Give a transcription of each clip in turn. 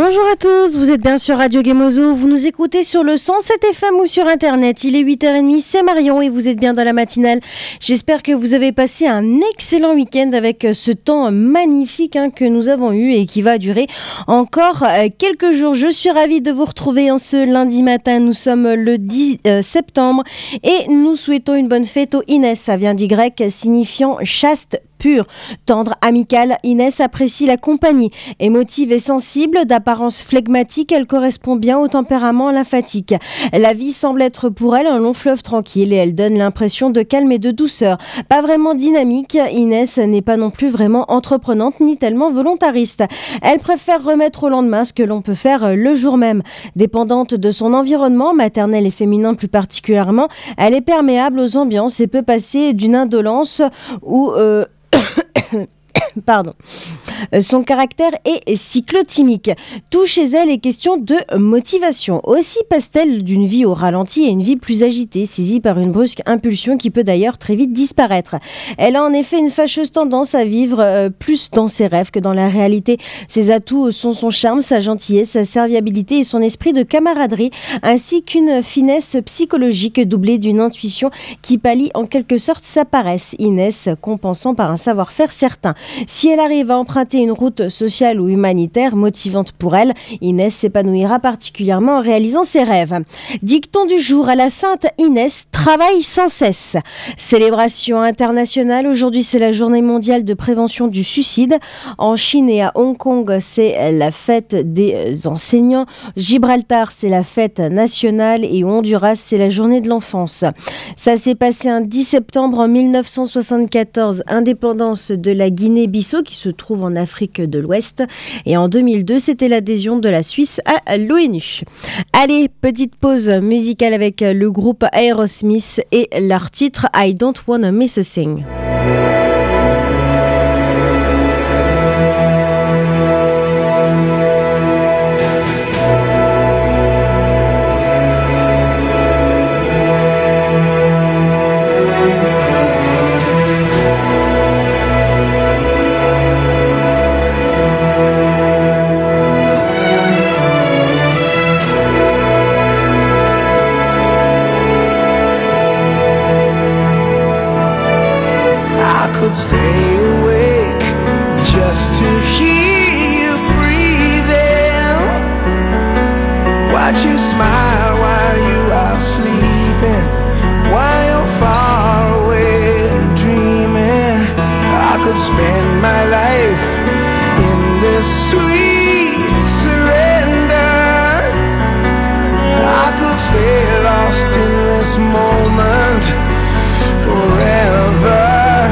Bonjour à tous, vous êtes bien sur Radio Gemozo, vous nous écoutez sur le 107 FM ou sur internet, il est 8h30, c'est Marion et vous êtes bien dans la matinale. J'espère que vous avez passé un excellent week-end avec ce temps magnifique que nous avons eu et qui va durer encore quelques jours. Je suis ravie de vous retrouver en ce lundi matin, nous sommes le 10 septembre et nous souhaitons une bonne fête aux Inès, ça vient du grec signifiant chaste, pure, tendre, amicale. Inès apprécie la compagnie. Émotive et sensible, d'apparence flegmatique, elle correspond bien au tempérament lymphatique. La vie semble être pour elle un long fleuve tranquille et elle donne l'impression de calme et de douceur. Pas vraiment dynamique, Inès n'est pas non plus vraiment entreprenante ni tellement volontariste. Elle préfère remettre au lendemain ce que l'on peut faire le jour même. Dépendante de son environnement, maternel et féminin plus particulièrement, elle est perméable aux ambiances et peut passer d'une indolence ou Pardon. Son caractère est cyclotimique. Tout chez elle est question de motivation. Aussi passe-t-elle d'une vie au ralenti à une vie plus agitée, saisie par une brusque impulsion qui peut d'ailleurs très vite disparaître. Elle a en effet une fâcheuse tendance à vivre plus dans ses rêves que dans la réalité. Ses atouts sont son charme, sa gentillesse, sa serviabilité et son esprit de camaraderie, ainsi qu'une finesse psychologique doublée d'une intuition qui pallie en quelque sorte sa paresse. Inès compensant par un savoir-faire certain. Si elle arrive à emprunter une route sociale ou humanitaire motivante pour elle, Inès s'épanouira particulièrement en réalisant ses rêves. Dicton du jour à la Sainte Inès, travaille sans cesse. Célébration internationale, aujourd'hui c'est la journée mondiale de prévention du suicide. En Chine et à Hong Kong, c'est la fête des enseignants. Gibraltar, c'est la fête nationale et au Honduras, c'est la journée de l'enfance. Ça s'est passé un 10 septembre en 1974, indépendance de la Guinée-Bissau qui se trouve en Afrique de l'Ouest. Et en 2002, c'était l'adhésion de la Suisse à l'ONU. Allez, petite pause musicale avec le groupe Aerosmith et leur titre I Don't Wanna Miss a Thing. Stay awake just to hear you breathing. Watch you smile while you are sleeping, while you're far away and dreaming. I could spend my life in this sweet surrender. I could stay lost in this moment forever.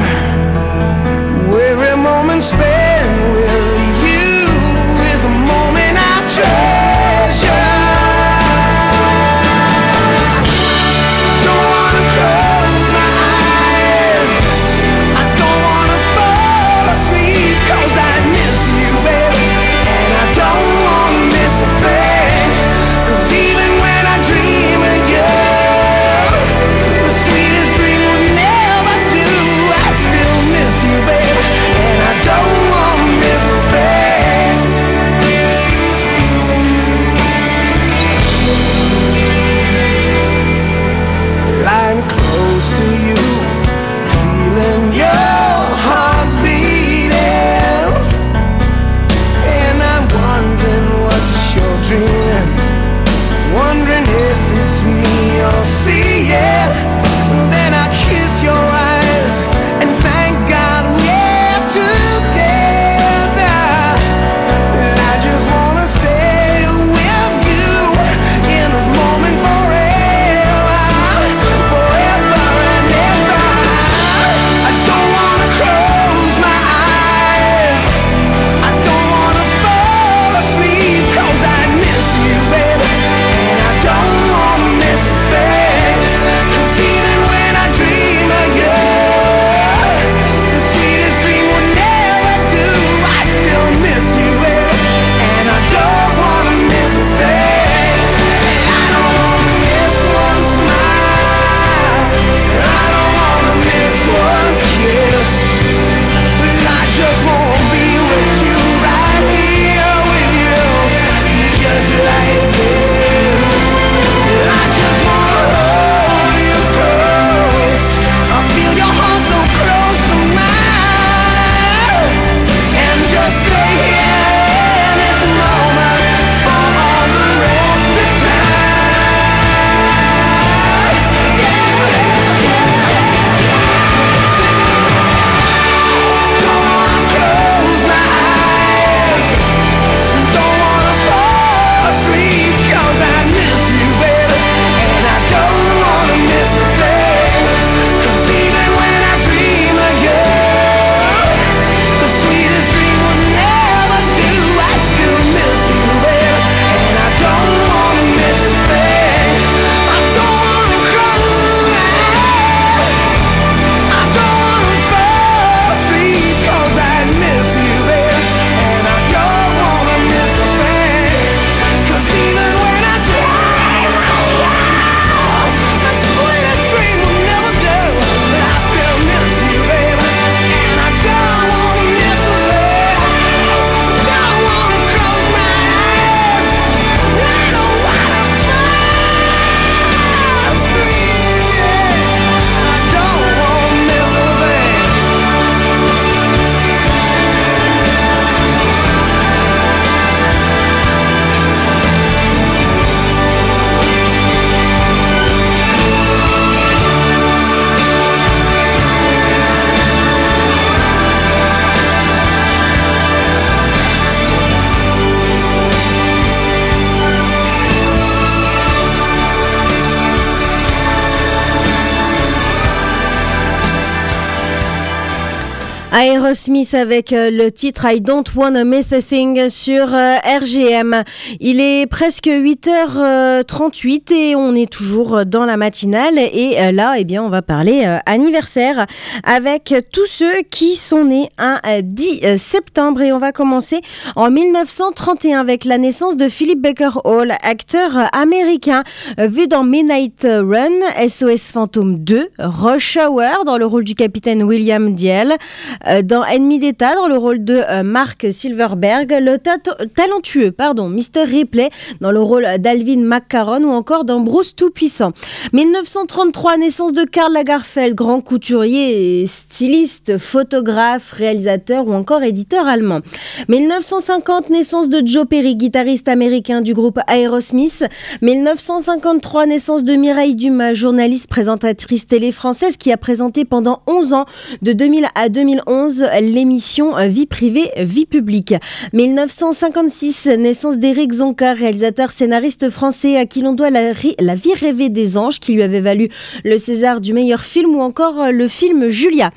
Every moment spent with you is a moment I treasure. Aerosmith avec le titre I Don't Wanna Miss a Thing sur RGM. Il est presque 8h38 et on est toujours dans la matinale et là, eh bien, on va parler anniversaire avec tous ceux qui sont nés un 10 septembre et on va commencer en 1931 avec la naissance de Philip Baker Hall, acteur américain vu dans Midnight Run, SOS Fantôme 2, Rush Hour dans le rôle du capitaine William Diel, dans Ennemi d'État dans le rôle de Mark Silverberg, le talentueux Mr. Ripley dans le rôle d'Alvin McCarron ou encore dans Bruce Tout-Puissant. 1933, naissance de Karl Lagerfeld, grand couturier, styliste, photographe, réalisateur ou encore éditeur allemand. 1950, naissance de Joe Perry, guitariste américain du groupe Aerosmith. 1953, naissance de Mireille Dumas, journaliste, présentatrice télé française qui a présenté pendant 11 ans, de 2000 à 2011, l'émission Vie privée, vie publique. 1956, naissance d'Éric Zonka, réalisateur scénariste français à qui l'on doit la vie rêvée des anges qui lui avait valu le César du meilleur film ou encore le film Julia.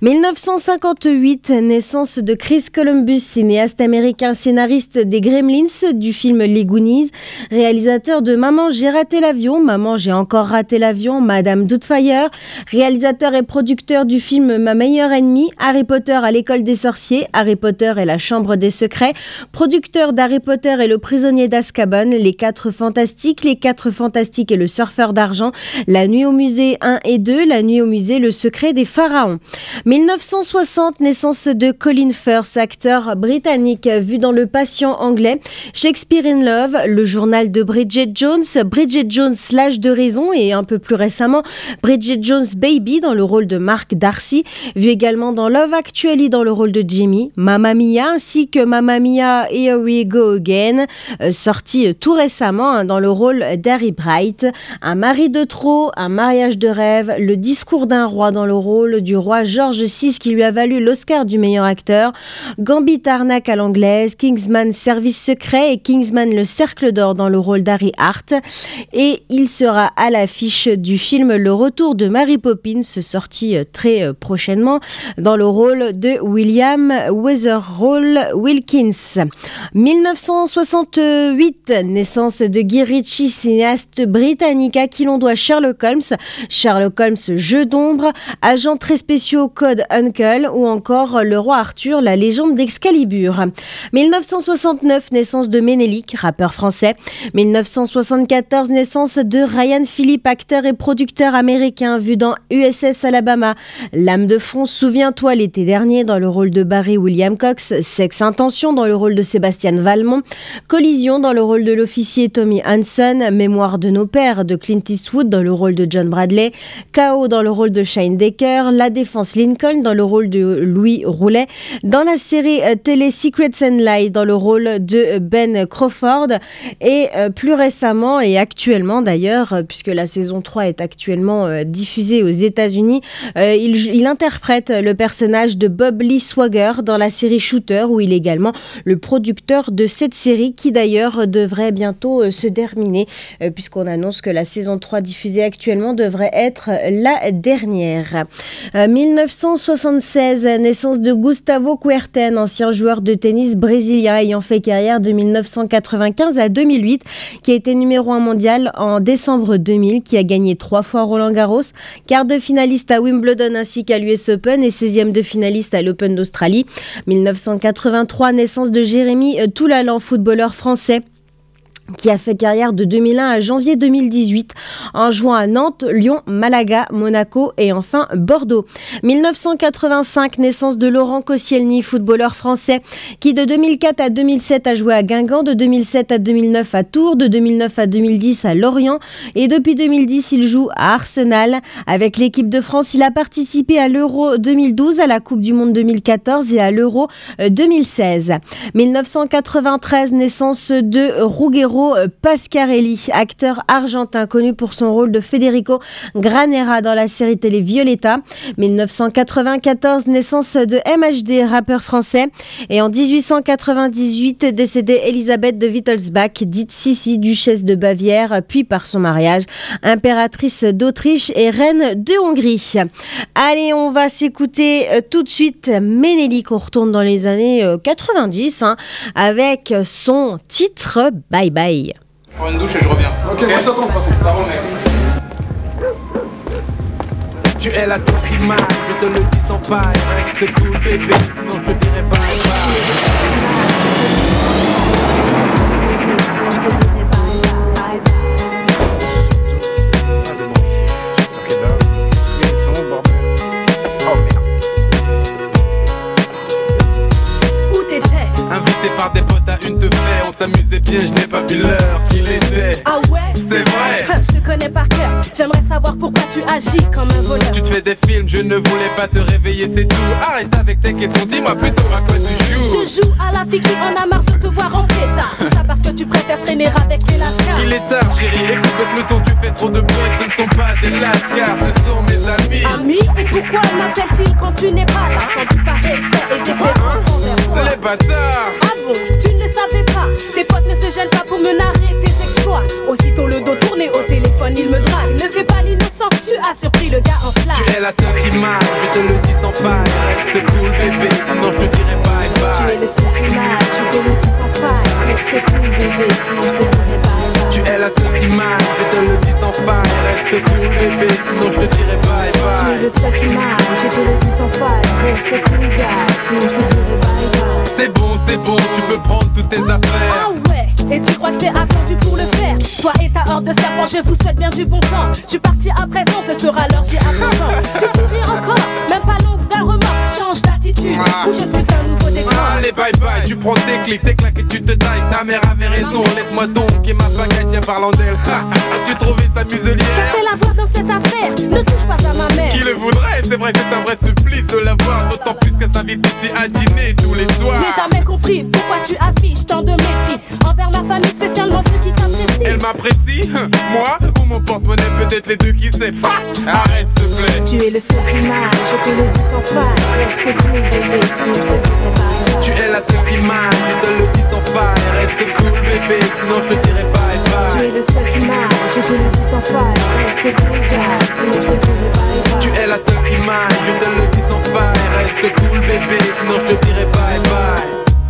1958, naissance de Chris Columbus, cinéaste américain, scénariste des Gremlins, du film Les Goonies, réalisateur de Maman j'ai raté l'avion, Maman j'ai encore raté l'avion, Madame Doubtfire, réalisateur et producteur du film Ma meilleure ennemie, Harry Potter à l'école des sorciers, Harry Potter et la chambre des secrets, producteur d'Harry Potter et le prisonnier d'Azkaban, Les 4 fantastiques et le surfeur d'argent, La nuit au musée 1 et 2, La nuit au musée, le secret des pharaons. 1960, naissance de Colin Firth, acteur britannique vu dans Le Patient anglais, Shakespeare in Love, le journal de Bridget Jones, l'âge de raison et un peu plus récemment Bridget Jones Baby dans le rôle de Mark Darcy, vu également dans Love Actually dans le rôle de Jimmy, Mamma Mia ainsi que Mamma Mia Here We Go Again, sorti tout récemment dans le rôle d'Harry Bright, Un mari de trop, Un mariage de rêve, Le discours d'un roi dans le rôle du roi George VI qui lui a valu l'Oscar du meilleur acteur, Gambit Arnaque à l'anglaise, Kingsman Service secret et Kingsman Le cercle d'or dans le rôle d'Harry Hart, et il sera à l'affiche du film Le retour de Mary Poppins, sorti très prochainement dans le rôle de William Weatherall Wilkins. 1968, naissance de Guy Ritchie, cinéaste britannique à qui l'on doit Sherlock Holmes, Jeu d'ombre, Agents très spéciaux, Code Uncle ou encore Le roi Arthur, la légende d'Excalibur. 1969, naissance de Ménélique, rappeur français. 1974, naissance de Ryan Phillippe, acteur et producteur américain vu dans USS Alabama, L'âme de fond, Souviens-toi l'été dernier dans le rôle de Barry William Cox, Sexe Intention dans le rôle de Sébastien Valmont, Collision dans le rôle de l'officier Tommy Hanson, Mémoire de nos pères de Clint Eastwood dans le rôle de John Bradley, K.O. dans le rôle de Shane Decker, La défense Lincoln dans le rôle de Louis Roulet, dans la série télé Secrets and Lies dans le rôle de Ben Crawford et plus récemment et actuellement d'ailleurs, puisque la saison 3 est actuellement diffusée aux États-Unis, il interprète le personnage de Bob Lee Swagger dans la série Shooter où il est également le producteur de cette série qui d'ailleurs devrait bientôt se terminer puisqu'on annonce que la saison 3 diffusée actuellement devrait être la dernière. 1976, naissance de Gustavo Kuerten, ancien joueur de tennis brésilien ayant fait carrière de 1995 à 2008, qui a été numéro 1 mondial en décembre 2000, qui a gagné 3 fois Roland-Garros, quart de finaliste à Wimbledon ainsi qu'à l'US Open et 16e de finaliste à l'Open d'Australie. 1983, naissance de Jérémy Toulalan, footballeur français qui a fait carrière de 2001 à janvier 2018 en jouant à Nantes, Lyon, Malaga, Monaco et enfin Bordeaux. 1985, naissance de Laurent Koscielny, footballeur français qui de 2004 à 2007 a joué à Guingamp, de 2007 à 2009 à Tours, de 2009 à 2010 à Lorient et depuis 2010 il joue à Arsenal. Avec l'équipe de France, il a participé à l'Euro 2012, à la Coupe du Monde 2014 et à l'Euro 2016. 1993, naissance de Ruggero Piero Pasquarelli, acteur argentin connu pour son rôle de Federico Granera dans la série télé Violetta. 1994, naissance de MHD, rappeur français. Et en 1898, décédée Elisabeth de Wittelsbach, dite Sissi, duchesse de Bavière, puis par son mariage, impératrice d'Autriche et reine de Hongrie. Allez, on va s'écouter tout de suite Ménélique. On retourne dans les années 90 avec son titre Bye Bye. Je prends une douche et je reviens. Ok, moi je t'attends de toute façon. Ça roule, mec. Tu es la seule qui marche, je te le dis sans faille. Reste cool bébé, sinon je te dirai bye par des potes à une te fait, on s'amusait bien, je n'ai pas vu l'heure qu'il était. Ah ouais? C'est vrai. Je te connais par cœur, j'aimerais savoir pourquoi tu agis comme un voleur. Tu te fais des films, je ne voulais pas te réveiller, c'est tout. Arrête avec tes questions, dis-moi plutôt à quoi tu joues. Je joue à la fille qui en a marre de te voir rentrer tard. Tout ça parce que tu préfères traîner avec les lascars. Il est tard chérie, écoute le peloton, tu fais trop de bruit. Ce ne sont pas des lascars, ce sont mes amis. Amis? Et pourquoi m'appellent-ils quand tu n'es pas là? Sans doute par respect et déférence envers toi. Les bâtards. Ah bon, tu ne le savais pas. Tes potes ne se gênent pas pour me narrer tes exploits. Aussitôt le dos tourné au téléphone, il me drague. Ne fais pas l'innocent, tu as surpris le gars en flamme. Tu es la seule qui marche, je te le dis sans faille. Reste cool bébé, sinon je te dirai bye bye. Tu es le seul qui marche, je te le dis sans faille. Reste cool bébé, sinon je te dirai bye bye. Tu es la seule qui marche, je te le dis sans faille. Reste cool bébé, sinon je te dirai bye bye. Tu es le seul qui marche, je te le dis sans faille. Reste cool gars, sinon je te dirai bye bye. C'est bon, tu peux prendre toutes tes affaires. Ah ouais, et tu crois que je t'ai attendu pour le faire? Toi et ta horde de serpents, je vous souhaite bien du bon temps. Je suis parti à présent, ce sera l'heure, j'y attends. Tu souris encore, même pas l'once d'un remords. Change d'attitude, ou je scrute un nouveau décor. Allez bye bye, tu prends tes clics, tes claques et tu te tailles. Ta mère avait raison, laisse-moi donc et ma baguette, tiens parlant d'elle. As-tu trouvé sa muselière? Qu'a-t-elle à voir dans cette affaire? Ne touche pas à ma mère. Qui le voudrait? C'est vrai, c'est un vrai supplice de la voir. D'autant plus qu'elle s'invite ici à dîner tous les soirs. Je n'ai jamais compris pourquoi tu affiches tant de mépris envers ma famille, spécialement ceux qui t'apprécient. Elle m'apprécie? Moi? Ou mon porte-monnaie, peut-être les deux, qui sait? Arrête s'il te plaît. Tu es le seul qui marche, je te le dis sans faille. Reste cool bébé, sinon je te dirai bye bye. Tu es la seule qui marche, je te le dis sans faille. Reste cool bébé, sinon je te dirai bye bye. Tu es le seul qui marche, je te le dis sans faille. Reste cool gars, sinon je te dirai bye bye. Tu es la seule qui marche, je te le dis sans faille. Reste cool bébé, sinon je te dirai bye bye.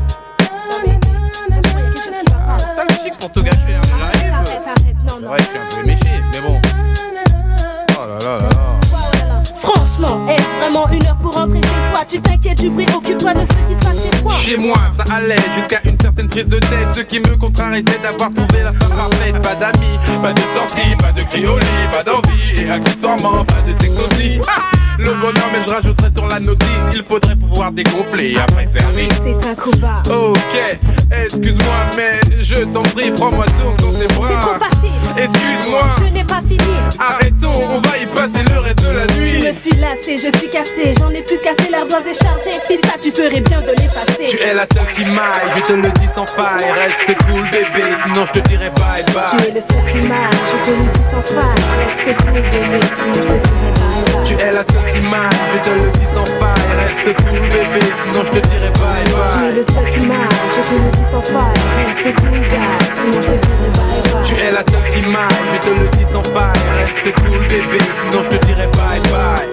T'as le chic pour te gâcher, hein, j'arrive. Arrête, non, C'est non. vrai, je suis un peu méché, mais bon. Oh là là là là. Franchement, est-ce vraiment une heure pour rentrer chez soi? Tu t'inquiètes du bruit, occupe-toi de ce qui se passe chez toi. Chez moi, ça allait jusqu'à une certaine prise de tête. Ce qui me contrarie, c'est d'avoir trouvé la femme parfaite. Pas d'amis, pas de sortie, pas de cri au lit, pas d'envie. Et accessoirement, pas de sexe aussi. Le bonheur, mais je rajouterai sur la notice. Il faudrait pouvoir dégonfler, après service. C'est un combat. Ok, excuse-moi, mais je t'en prie, prends-moi donc dans tes bras. C'est trop facile. Excuse-moi, Je n'ai pas fini. arrêtons, on va y passer le reste de la Je nuit. me suis lassée, je suis cassée. J'en ai plus cassé, l'ardoise est chargée. Fils, ça, tu ferais bien de l'effacer. Tu es la seule qui maille, je te le dis sans faille. Reste cool bébé, sinon je te dirai bye bye. Tu es le seul qui marche, je te le dis sans faille. Reste cool bébé, sinon je te dirai bye bye. Tu es la seule qui maille, je te le dis sans faille. Reste cool bébé, sinon je te dirai bye Tu es bye. le seul qui marche, je te le dis sans faille. Reste cool gars, sinon je te dirai bye bye. Tu es la seule qui maille, je te le dis sans faille. Reste cool bébé, sinon je te dirai bye bye.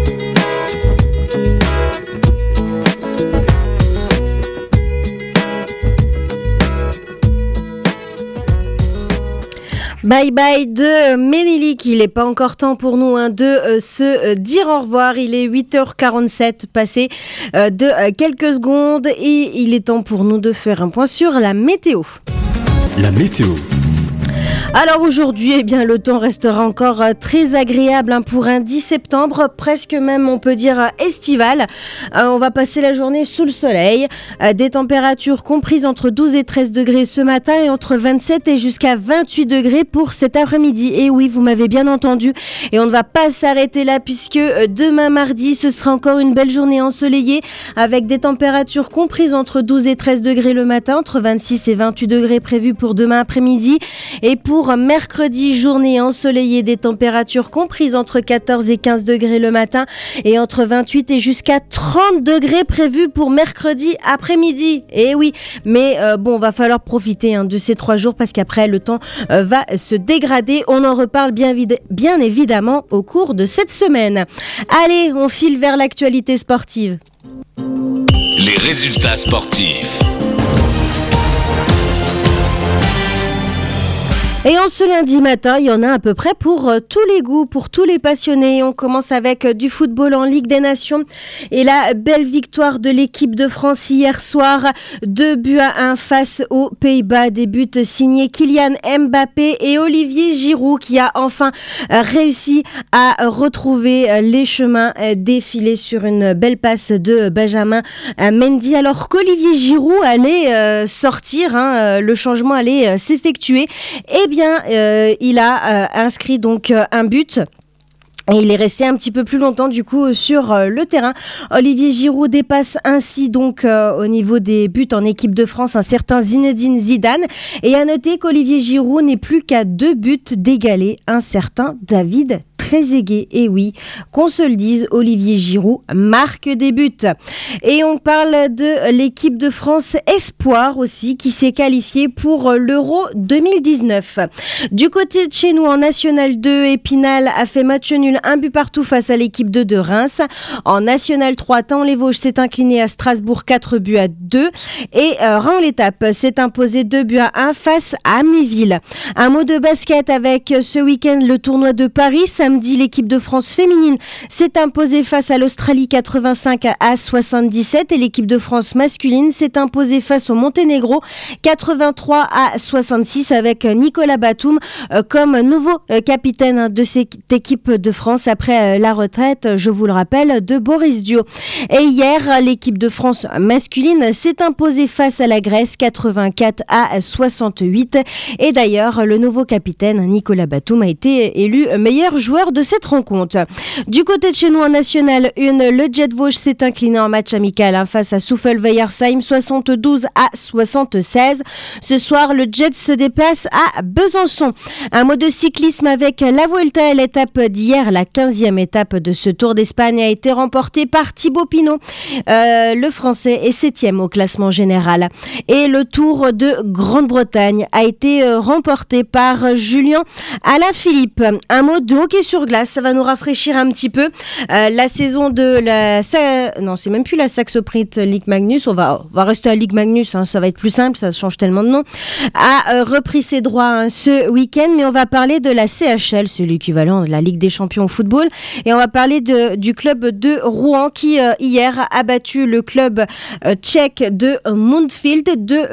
Bye bye de Ménélique. Il n'est pas encore temps pour nous de se dire au revoir. Il est 8h47 passé de quelques secondes et il est temps pour nous de faire un point sur la météo. La météo. Alors aujourd'hui, eh bien, le temps restera encore très agréable pour un 10 septembre, presque même on peut dire estival. On va passer la journée sous le soleil, des températures comprises entre 12 et 13 degrés ce matin et entre 27 et jusqu'à 28 degrés pour cet après-midi. Et oui, vous m'avez bien entendu. Et on ne va pas s'arrêter là puisque demain mardi, ce sera encore une belle journée ensoleillée avec des températures comprises entre 12 et 13 degrés le matin, entre 26 et 28 degrés prévus pour demain après-midi. Et pour mercredi, journée ensoleillée, des températures comprises entre 14 et 15 degrés le matin et entre 28 et jusqu'à 30 degrés prévus pour mercredi après-midi. Et oui, mais bon, va falloir profiter de ces 3 jours parce qu'après le temps va se dégrader. On en reparle bien évidemment au cours de cette semaine. Allez, on file vers l'actualité sportive. Les résultats sportifs. Et en ce lundi matin, il y en a à peu près pour tous les goûts, pour tous les passionnés. On commence avec du football en Ligue des Nations et la belle victoire de l'équipe de France hier soir, 2-1 face aux Pays-Bas. Des buts signés Kylian Mbappé et Olivier Giroud qui a enfin réussi à retrouver les chemins défilés sur une belle passe de Benjamin Mendy. Alors qu'Olivier Giroud allait sortir, le changement allait s'effectuer. Eh bien, il a inscrit donc un but. Et il est resté un petit peu plus longtemps du coup sur le terrain. Olivier Giroud dépasse ainsi donc au niveau des buts en équipe de France un certain Zinedine Zidane. Et à noter qu'Olivier Giroud n'est plus qu'à 2 buts d'égaler un certain David Trezeguet. Et oui, qu'on se le dise, Olivier Giroud marque des buts. Et on parle de l'équipe de France Espoir aussi qui s'est qualifiée pour l'Euro 2019. Du côté de chez nous en National 2, Épinal a fait match nul 1-1 face à l'équipe de Reims. En National 3, Thaon-les-Vosges s'est incliné à Strasbourg 4-2. Et Reims-l'Étape s'est imposé 2-1 face à Amnéville. Un mot de basket avec ce week-end le tournoi de Paris. Samedi, l'équipe de France féminine s'est imposée face à l'Australie 85-77 et l'équipe de France masculine s'est imposée face au Monténégro 83-66 avec Nicolas Batum comme nouveau capitaine de cette équipe de France après la retraite, je vous le rappelle, de Boris Dio. Et hier, l'équipe de France masculine s'est imposée face à la Grèce 84-68 et d'ailleurs, le nouveau capitaine Nicolas Batum a été élu meilleur joueur de cette rencontre. Du côté de chez nous en National 1, le Jet Vosges s'est incliné en match amical face à Souffel-Weiersheim 72-76. Ce soir, le Jet se déplace à Besançon. Un mot de cyclisme avec la Vuelta, l'étape d'hier, la 15e étape de ce Tour d'Espagne a été remportée par Thibaut Pinot. Le Français est 7e au classement général. Et le Tour de Grande-Bretagne a été remporté par Julien Alaphilippe. Un mot de hockey sur glace, ça va nous rafraîchir un petit peu. La saison de la... Non, c'est même plus la Saxo Print Ligue Magnus, on va rester à Ligue Magnus, ça va être plus simple, ça change tellement de nom, a repris ses droits ce week-end, mais on va parler de la CHL, c'est l'équivalent de la Ligue des Champions au football, et on va parler du club de Rouen qui hier a battu le club tchèque de Mundfield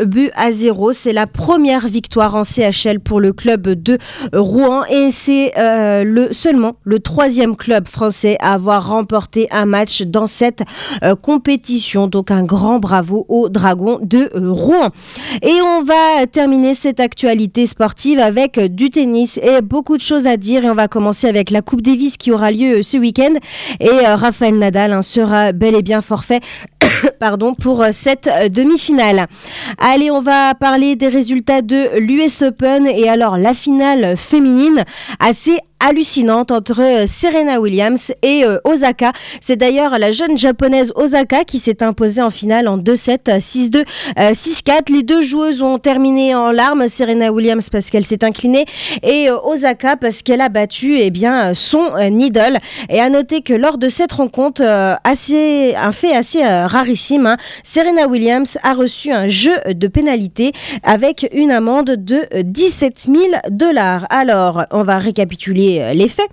2-0. C'est la première victoire en CHL pour le club de Rouen et c'est seulement le 3e club français à avoir remporté un match dans cette compétition. Donc un grand bravo aux Dragons de Rouen. Et on va terminer cette actualité sportive avec du tennis et beaucoup de choses à dire. Et on va commencer avec la Coupe Davis qui aura lieu ce week-end. Et Rafael Nadal sera bel et bien forfait pour cette demi-finale. Allez, on va parler des résultats de l'US Open et alors la finale féminine assez hallucinante entre Serena Williams et Osaka. C'est d'ailleurs la jeune japonaise Osaka qui s'est imposée en finale en 2-7, 6-2, 6-4. Les deux joueuses ont terminé en larmes. Serena Williams parce qu'elle s'est inclinée et Osaka parce qu'elle a battu son idole. Et à noter que lors de cette rencontre, un fait assez rarissime, Serena Williams a reçu un jeu de pénalité avec une amende de $17,000. Alors, on va récapituler les faits.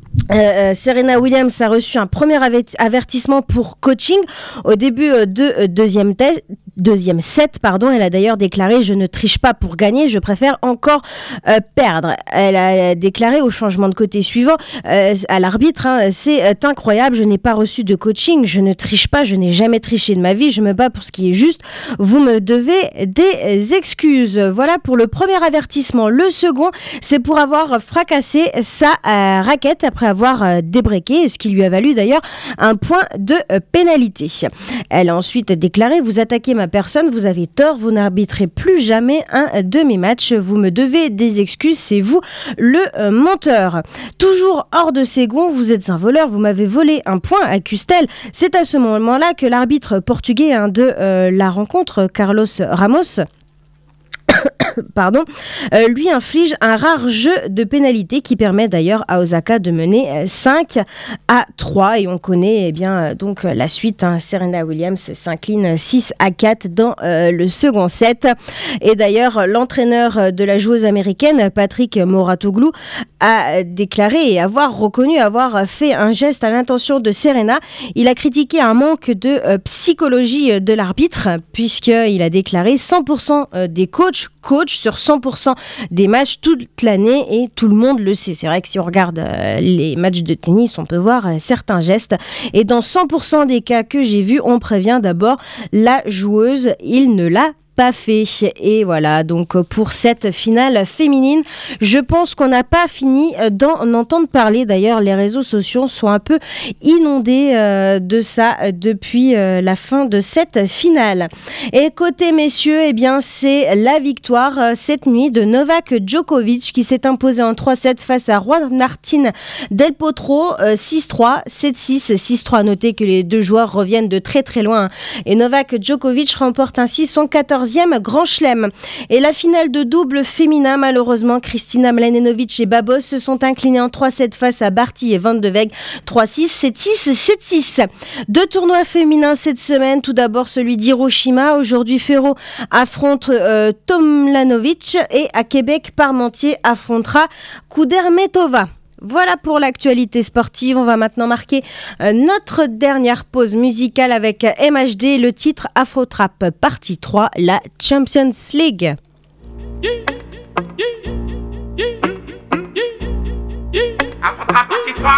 Serena Williams a reçu un premier avertissement pour coaching au début de deuxième deuxième set, elle a d'ailleurs déclaré « Je ne triche pas pour gagner, je préfère encore perdre ». Elle a déclaré au changement de côté suivant à l'arbitre « C'est incroyable, je n'ai pas reçu de coaching, je ne triche pas, je n'ai jamais triché de ma vie, je me bats pour ce qui est juste, vous me devez des excuses ». Voilà pour le premier avertissement. Le second, c'est pour avoir fracassé sa raquette après avoir débreaké, ce qui lui a valu d'ailleurs un point de pénalité. Elle a ensuite déclaré « Vous attaquez ma personne, vous avez tort, vous n'arbitrez plus jamais un de mes matchs, vous me devez des excuses, c'est vous le menteur. » Toujours hors de ses gonds, vous êtes un voleur, vous m'avez volé un point, accuse-t-elle. C'est à ce moment-là que l'arbitre portugais de la rencontre, Carlos Ramos, lui inflige un rare jeu de pénalité qui permet d'ailleurs à Osaka de mener 5-3 et on connaît donc la suite. Serena Williams s'incline 6-4 dans le second set et d'ailleurs l'entraîneur de la joueuse américaine Patrick Mouratoglou a déclaré et avoir fait un geste à l'intention de Serena. Il a critiqué un manque de psychologie de l'arbitre puisqu'il a déclaré 100% des coachs sur 100% des matchs toute l'année et tout le monde le sait. C'est vrai que si on regarde les matchs de tennis, on peut voir certains gestes et dans 100% des cas que j'ai vus, on prévient d'abord la joueuse, il ne l'a pas fait. Et voilà, donc pour cette finale féminine, je pense qu'on n'a pas fini d'en entendre parler. D'ailleurs, les réseaux sociaux sont un peu inondés de ça depuis la fin de cette finale. Et côté messieurs, c'est la victoire cette nuit de Novak Djokovic qui s'est imposé en 3-7 face à Juan Martín del Potro, 6-3, 7-6, 6-3. Notez que les deux joueurs reviennent de très très loin. Et Novak Djokovic remporte ainsi son 14e Grand Chelem. Et la finale de double féminin, malheureusement, Kristina Mladenovic et Babos se sont inclinés en 3-7 face à Barty et Van de Weg, 3-6, 7-6, 7-6. Deux tournois féminins cette semaine. Tout d'abord celui d'Hiroshima. Aujourd'hui, Ferro affronte Tomljanovic et à Québec, Parmentier affrontera Kudermetova. Voilà pour l'actualité sportive. On va maintenant marquer notre dernière pause musicale avec MHD, le titre Afro Trap partie 3, la Champions League. Afro Trap partie 3.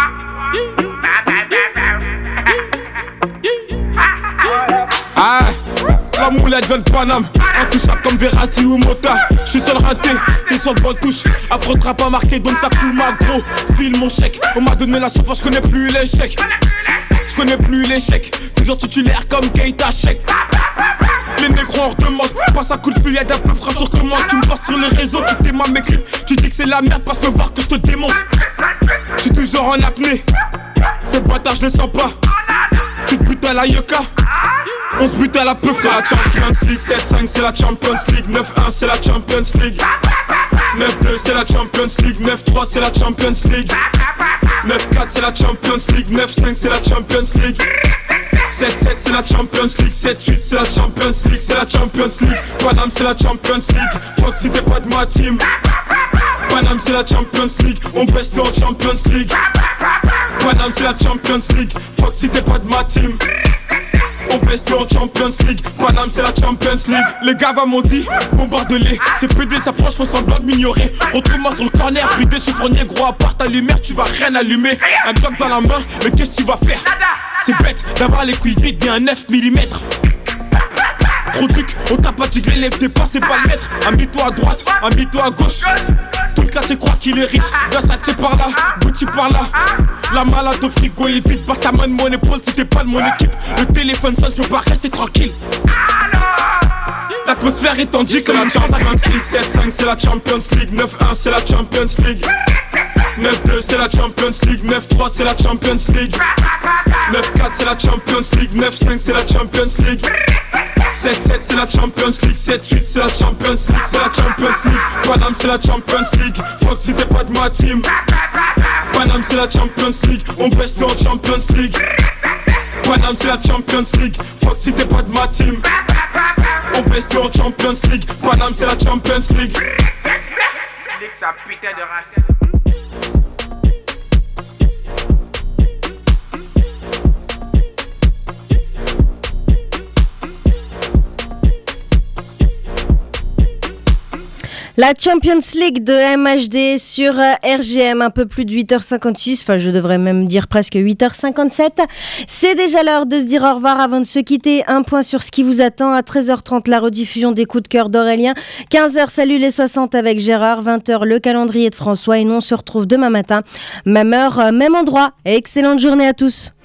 Ah, la moulette vient de Paname, intouchable comme Verratti ou Mota. J'suis seul raté, t'es sur le bonne touche. Afro Trap pas marqué donc ça coule ma gros. File mon chèque, on m'a donné la souffrance, j'connais plus l'échec. J'connais plus l'échec, toujours titulaire comme Keita Chèque. Les négros en redemande, passe un coup de fil, y'a d'un peu frais sur commande. Tu me passes sur les réseaux, tu t'aimes mes clips. Tu dis que c'est la merde, passe me voir que je te démonte. J'suis toujours en apnée, ces bâtards je les sens pas. Tu te butes à la Yoka, on se bute à la peuf. C'est la Champions League, 7-5 c'est la Champions League, 9-1 c'est la Champions League, 9-2 c'est la Champions League, 9-3 c'est la Champions League, 9-4 c'est la Champions League, 9-5 c'est la Champions League, 7-7 c'est la Champions League, 7-8 c'est la Champions League, c'est la Champions League. Paname c'est la Champions League, fuck si t'es pas de ma team. Paname c'est la Champions League, on baisse en Champions League. Paname c'est la Champions League, fuck si t'es pas de ma team. On baisse en Champions League, Paname c'est la Champions League. Les gars m'ont dit, bombarde-les. C'est PD s'approche, font semblant de m'ignorer. Retrouve-moi sur le corner, rue chiffonnier, gros à part ta lumière, tu vas rien allumer. Un job dans la main, mais qu'est-ce que tu vas faire? C'est bête d'avoir les couilles vides, bien 9 mm. Trop duc, on t'a pas dit que l'élève dépassé pas le maître. Ambi-toi à droite, ambi-toi à gauche. Tout le quartier croit qu'il est riche. Versace par là, Gucci par là. La malade au frigo est vide. Par ta main de mon épaule si t'es pas de mon équipe. Le téléphone sonne, je peux pas rester tranquille. L'atmosphère est tendue, c'est la Champions League. 7-5 c'est la Champions League, 9-1 c'est la Champions League, 9-2 c'est la Champions League, 9-3 c'est la Champions League, 9-4 c'est la Champions League, 9-5 c'est la Champions League, 7-7 c'est la Champions League, 7-8 c'est la Champions League, c'est la Champions League. Paname c'est la Champions League, fuck si t'es pas de ma team. Paname c'est la Champions League, on baisse en Champions League. Paname c'est la Champions League, fuck si t'es pas de ma team. On baisse en Champions League, Paname c'est la Champions League. Ça putain de racisme. La Champions League de MHD sur RGM, un peu plus de 8h56, enfin je devrais même dire presque 8h57. C'est déjà l'heure de se dire au revoir avant de se quitter. Un point sur ce qui vous attend. À 13h30, la rediffusion des coups de cœur d'Aurélien. 15h, salut les 60 avec Gérard. 20h, le calendrier de François. Et nous, on se retrouve demain matin. Même heure, même endroit. Excellente journée à tous.